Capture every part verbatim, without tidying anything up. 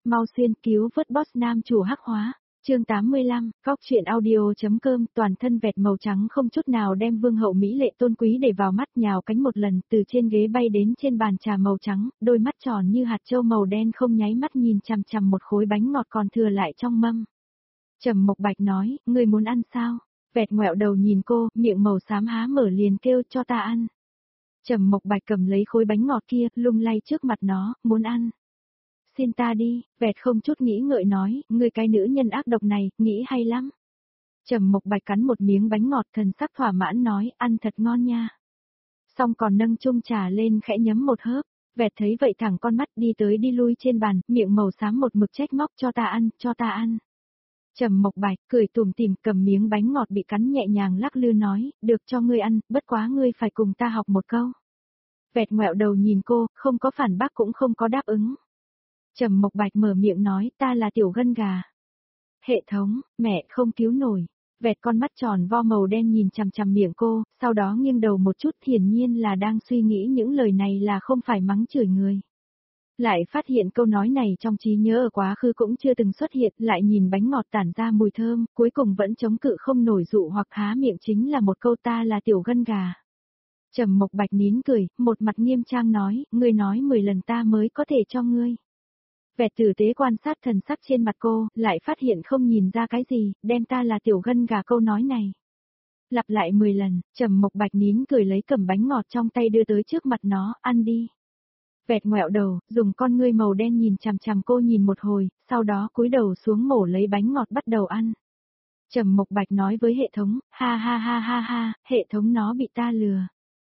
mau xuyên cứu vớt boss nam chủ hắc hóa. Chương tám mươi lăm, Góc truyện audio.com, toàn thân vẹt màu trắng không chút nào đem vương hậu mỹ lệ tôn quý để vào mắt, nhào cánh một lần, từ trên ghế bay đến trên bàn trà màu trắng, đôi mắt tròn như hạt châu màu đen không nháy mắt nhìn chằm chằm một khối bánh ngọt còn thừa lại trong mâm. Trầm Mộc Bạch nói, ngươi muốn ăn sao? Vẹt ngoẹo đầu nhìn cô, miệng màu xám há mở liền kêu cho ta ăn. Trầm Mộc Bạch cầm lấy khối bánh ngọt kia, lung lay trước mặt nó, muốn ăn. Xin ta đi, vẹt không chút nghĩ ngợi nói, ngươi cái nữ nhân ác độc này, nghĩ hay lắm. Trầm Mộc Bạch cắn một miếng bánh ngọt, thần sắc thỏa mãn nói, ăn thật ngon nha. Xong còn nâng chung trà lên khẽ nhấm một hớp, vẹt thấy vậy thẳng con mắt đi tới đi lui trên bàn, miệng màu xám một mực trách móc cho ta ăn, cho ta ăn. Trầm Mộc Bạch cười tủm tỉm cầm miếng bánh ngọt bị cắn nhẹ nhàng lắc lư nói, được cho ngươi ăn, bất quá ngươi phải cùng ta học một câu. Vẹt ngoẹo đầu nhìn cô, không có phản bác cũng không có đáp ứng. Trầm Mộc Bạch mở miệng nói, ta là tiểu gân gà. Hệ thống, mẹ không cứu nổi. Vẹt con mắt tròn vo màu đen nhìn chằm chằm miệng cô, sau đó nghiêng đầu một chút, hiển nhiên là đang suy nghĩ những lời này là không phải mắng chửi người. Lại phát hiện câu nói này trong trí nhớ ở quá khứ cũng chưa từng xuất hiện, lại nhìn bánh ngọt tản ra mùi thơm, cuối cùng vẫn chống cự không nổi dụ hoặc há miệng chính là một câu ta là tiểu gân gà. Trầm Mộc Bạch nín cười, một mặt nghiêm trang nói, ngươi nói mười lần ta mới có thể cho ngươi. Vẹt tử tế quan sát thần sắc trên mặt cô, lại phát hiện không nhìn ra cái gì, đem ta là tiểu gân gà câu nói này. Lặp lại mười lần, Trầm Mộc Bạch nín cười lấy cầm bánh ngọt trong tay đưa tới trước mặt nó, ăn đi. Vẹt ngoẹo đầu, dùng con ngươi màu đen nhìn chằm chằm cô nhìn một hồi, sau đó cúi đầu xuống mổ lấy bánh ngọt bắt đầu ăn. Trầm Mộc Bạch nói với hệ thống, ha ha ha ha ha, hệ thống nó bị ta lừa.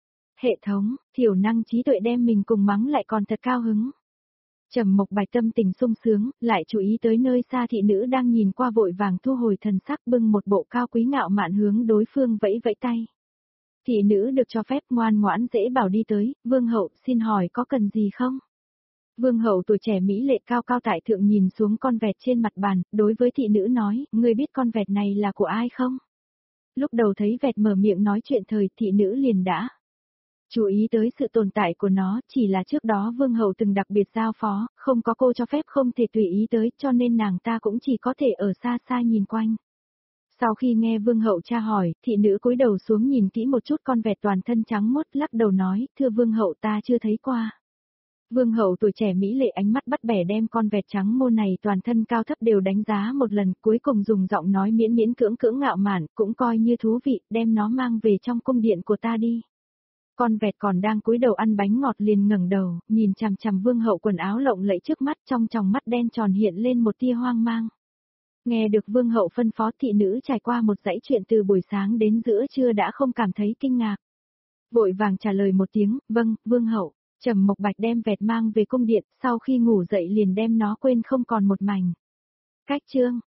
Hệ thống, thiểu năng trí tuệ đem mình cùng mắng lại còn thật cao hứng. Trầm Mộc Bạch tâm tình sung sướng, lại chú ý tới nơi xa thị nữ đang nhìn qua vội vàng thu hồi thần sắc bưng một bộ cao quý ngạo mạn hướng đối phương vẫy vẫy tay. Thị nữ được cho phép ngoan ngoãn dễ bảo đi tới, vương hậu xin hỏi có cần gì không? Vương hậu tuổi trẻ mỹ lệ cao cao tại thượng nhìn xuống con vẹt trên mặt bàn, đối với thị nữ nói, ngươi biết con vẹt này là của ai không? Lúc đầu thấy vẹt mở miệng nói chuyện thời thị nữ liền đã chú ý tới sự tồn tại của nó, chỉ là trước đó vương hậu từng đặc biệt giao phó, không có cô cho phép không thể tùy ý tới, cho nên nàng ta cũng chỉ có thể ở xa xa nhìn quanh. Sau khi nghe vương hậu tra hỏi, thị nữ cúi đầu xuống nhìn kỹ một chút con vẹt toàn thân trắng mốt, lắc đầu nói, thưa vương hậu ta chưa thấy qua. Vương hậu tuổi trẻ mỹ lệ ánh mắt bắt bẻ đem con vẹt trắng môn này toàn thân cao thấp đều đánh giá một lần, cuối cùng dùng giọng nói miễn miễn cưỡng cưỡng ngạo mạn, cũng coi như thú vị, đem nó mang về trong cung điện của ta đi. Con vẹt còn đang cúi đầu ăn bánh ngọt liền ngẩng đầu, nhìn chằm chằm vương hậu quần áo lộng lẫy trước mắt, trong tròng mắt đen tròn hiện lên một tia hoang mang. Nghe được vương hậu phân phó, thị nữ trải qua một dãy chuyện từ buổi sáng đến giữa trưa đã không cảm thấy kinh ngạc. Vội vàng trả lời một tiếng, vâng, vương hậu. Trầm Mộc Bạch đem vẹt mang về cung điện, sau khi ngủ dậy liền đem nó quên không còn một mảnh. Cách chương,